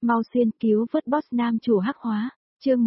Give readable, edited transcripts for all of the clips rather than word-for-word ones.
mau xuyên cứu vớt boss nam chủ hắc hóa, chương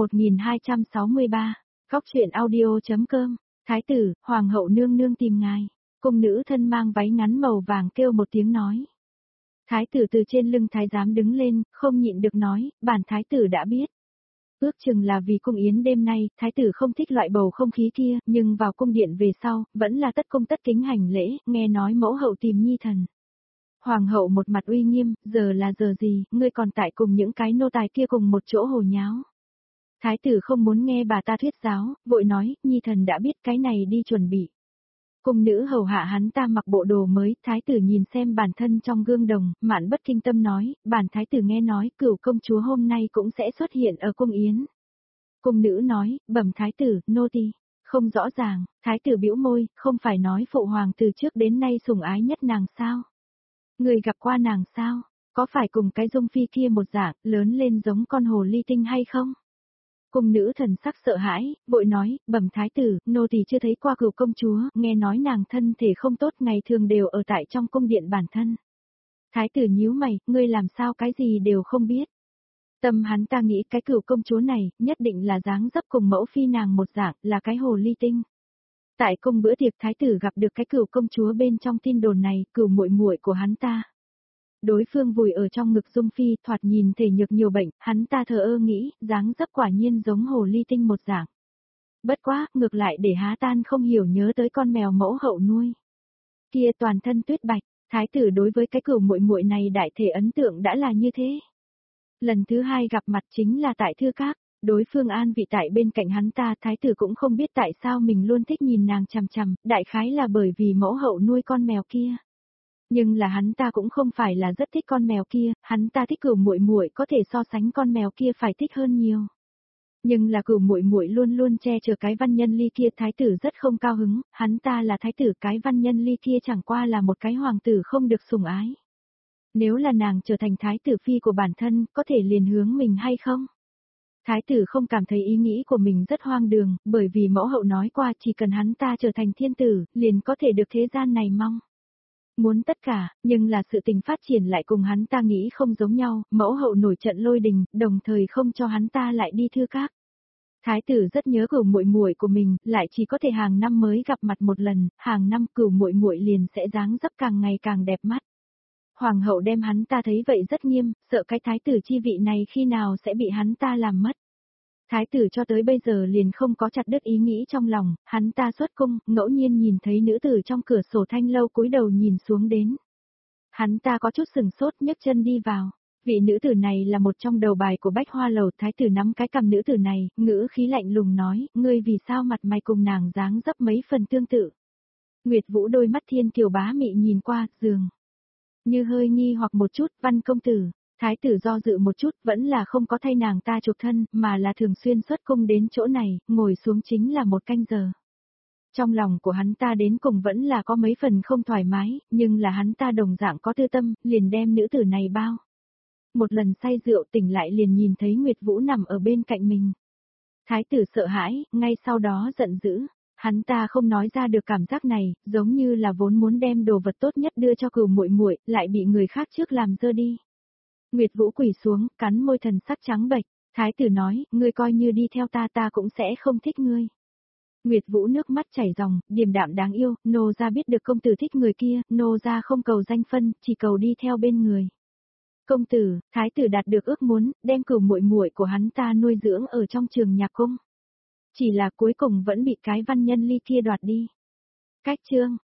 1263, góc truyện audio.com, thái tử, hoàng hậu nương nương tìm ngài, cung nữ thân mang váy ngắn màu vàng kêu một tiếng nói. Thái tử từ trên lưng thái giám đứng lên, không nhịn được nói, bản thái tử đã biết. Ước chừng là vì cung yến đêm nay, thái tử không thích loại bầu không khí kia, nhưng vào cung điện về sau, vẫn là tất cung tất kính hành lễ, nghe nói mẫu hậu tìm nhi thần. Hoàng hậu một mặt uy nghiêm, giờ là giờ gì, ngươi còn tại cùng những cái nô tài kia cùng một chỗ hồ nháo. Thái tử không muốn nghe bà ta thuyết giáo, vội nói, nhi thần đã biết cái này đi chuẩn bị. Cung nữ hầu hạ hắn ta mặc bộ đồ mới, thái tử nhìn xem bản thân trong gương đồng, Mạn Bất Kinh Tâm nói, bản thái tử nghe nói cửu công chúa hôm nay cũng sẽ xuất hiện ở cung yến. Cung nữ nói, bẩm thái tử, nô tỳ không rõ ràng, thái tử bĩu môi, không phải nói phụ hoàng từ trước đến nay sủng ái nhất nàng sao? Người gặp qua nàng sao? Có phải cùng cái dung phi kia một dạng, lớn lên giống con hồ ly tinh hay không? Cung nữ thần sắc sợ hãi, vội nói, bẩm thái tử, nô tỳ chưa thấy qua cửu công chúa, nghe nói nàng thân thể không tốt ngày thường đều ở tại trong cung điện bản thân. Thái tử nhíu mày, ngươi làm sao cái gì đều không biết. Tâm hắn ta nghĩ cái cửu công chúa này, nhất định là dáng dấp cùng mẫu phi nàng một dạng, là cái hồ ly tinh. Tại cung bữa tiệc thái tử gặp được cái cửu công chúa bên trong tin đồn này, cửu muội muội của hắn ta. Đối phương vùi ở trong ngực Dung Phi, thoạt nhìn thể nhược nhiều bệnh, hắn ta thờ ơ nghĩ, dáng dấp quả nhiên giống hồ ly tinh một dạng. Bất quá, ngược lại để há tan không hiểu nhớ tới con mèo mẫu hậu nuôi. Kia toàn thân tuyết bạch, thái tử đối với cái cửu muội muội này đại thể ấn tượng đã là như thế. Lần thứ hai gặp mặt chính là tại thư các, đối phương an vị tại bên cạnh hắn ta, thái tử cũng không biết tại sao mình luôn thích nhìn nàng chằm chằm, đại khái là bởi vì mẫu hậu nuôi con mèo kia. Nhưng là hắn ta cũng không phải là rất thích con mèo kia, hắn ta thích cửu muội muội có thể so sánh con mèo kia phải thích hơn nhiều. Nhưng là cửu muội muội luôn luôn che chở cái văn nhân ly kia, thái tử rất không cao hứng, hắn ta là thái tử, cái văn nhân ly kia chẳng qua là một cái hoàng tử không được sủng ái. Nếu là nàng trở thành thái tử phi của bản thân, có thể liền hướng mình hay không? Thái tử không cảm thấy ý nghĩ của mình rất hoang đường, bởi vì mẫu hậu nói qua chỉ cần hắn ta trở thành thiên tử, liền có thể được thế gian này mong muốn tất cả, nhưng là sự tình phát triển lại cùng hắn ta nghĩ không giống nhau, mẫu hậu nổi trận lôi đình, đồng thời không cho hắn ta lại đi thư các. Thái tử rất nhớ cửu muội muội của mình, lại chỉ có thể hàng năm mới gặp mặt một lần, hàng năm cửu muội muội liền sẽ dáng dấp càng ngày càng đẹp mắt. Hoàng hậu đem hắn ta thấy vậy rất nghiêm, sợ cái thái tử chi vị này khi nào sẽ bị hắn ta làm mất. Thái tử cho tới bây giờ liền không có chặt đứt ý nghĩ trong lòng, hắn ta xuất cung, ngẫu nhiên nhìn thấy nữ tử trong cửa sổ thanh lâu cúi đầu nhìn xuống đến. Hắn ta có chút sừng sốt nhấc chân đi vào. Vị nữ tử này là một trong đầu bài của Bách Hoa Lầu, thái tử nắm cái cầm nữ tử này, ngữ khí lạnh lùng nói, ngươi vì sao mặt mày cùng nàng dáng dấp mấy phần tương tự. Nguyệt Vũ đôi mắt thiên kiều bá mị nhìn qua, giường. Như hơi nghi hoặc một chút, văn công tử. Thái tử do dự một chút, vẫn là không có thay nàng ta chuộc thân, mà là thường xuyên xuất cung đến chỗ này, ngồi xuống chính là một canh giờ. Trong lòng của hắn ta đến cùng vẫn là có mấy phần không thoải mái, nhưng là hắn ta đồng dạng có tư tâm, liền đem nữ tử này bao. Một lần say rượu tỉnh lại liền nhìn thấy Nguyệt Vũ nằm ở bên cạnh mình. Thái tử sợ hãi, ngay sau đó giận dữ. Hắn ta không nói ra được cảm giác này, giống như là vốn muốn đem đồ vật tốt nhất đưa cho cửu muội muội, lại bị người khác trước làm dơ đi. Nguyệt Vũ quỳ xuống, cắn môi thần sắc trắng bệch, thái tử nói, ngươi coi như đi theo ta ta cũng sẽ không thích ngươi. Nguyệt Vũ nước mắt chảy ròng, điềm đạm đáng yêu, nô gia biết được công tử thích người kia, nô gia không cầu danh phân, chỉ cầu đi theo bên người. Công tử, thái tử đạt được ước muốn, đem cửu muội muội của hắn ta nuôi dưỡng ở trong trường nhạc cung. Chỉ là cuối cùng vẫn bị cái văn nhân ly kia đoạt đi. Cách chương